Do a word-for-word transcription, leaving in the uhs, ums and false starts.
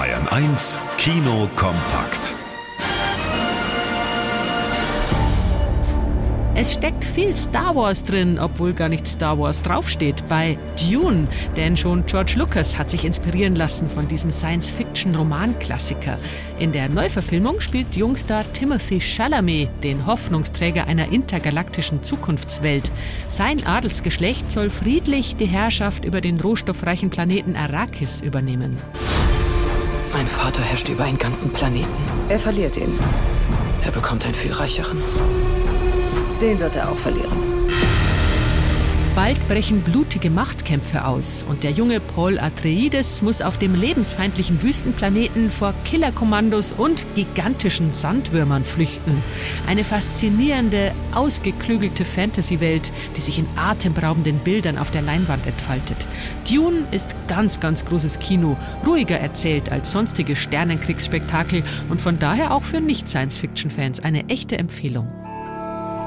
Bayern eins Kino kompakt. Es steckt viel Star Wars drin, obwohl gar nicht Star Wars draufsteht, bei Dune. Denn schon George Lucas hat sich inspirieren lassen von diesem Science-Fiction-Roman-Klassiker. In der Neuverfilmung spielt Jungstar Timothée Chalamet den Hoffnungsträger einer intergalaktischen Zukunftswelt. Sein Adelsgeschlecht soll friedlich die Herrschaft über den rohstoffreichen Planeten Arrakis übernehmen. Mein Vater herrscht über einen ganzen Planeten. Er verliert ihn. Er bekommt einen viel reicheren. Den wird er auch verlieren. Bald brechen blutige Machtkämpfe aus und der junge Paul Atreides muss auf dem lebensfeindlichen Wüstenplaneten vor Killerkommandos und gigantischen Sandwürmern flüchten. Eine faszinierende, ausgeklügelte Fantasy-Welt, die sich in atemberaubenden Bildern auf der Leinwand entfaltet. Dune ist ganz, ganz großes Kino, ruhiger erzählt als sonstige Sternenkriegsspektakel und von daher auch für Nicht-Science-Fiction-Fans eine echte Empfehlung.